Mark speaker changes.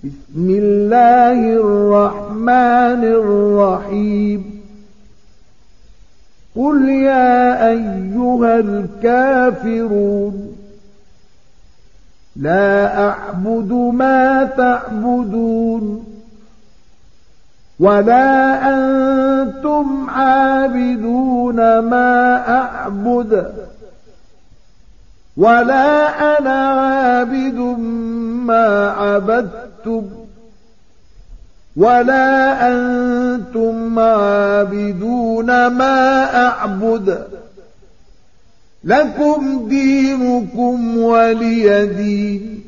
Speaker 1: بسم الله الرحمن الرحيم قل يا أيها الكافرون لا أعبد ما تعبدون ولا أنتم عابدون ما أعبد ولا أنا عابد ما عبدتم ولا أنتم عابدون ما أعبد لكم دينكم ولي دين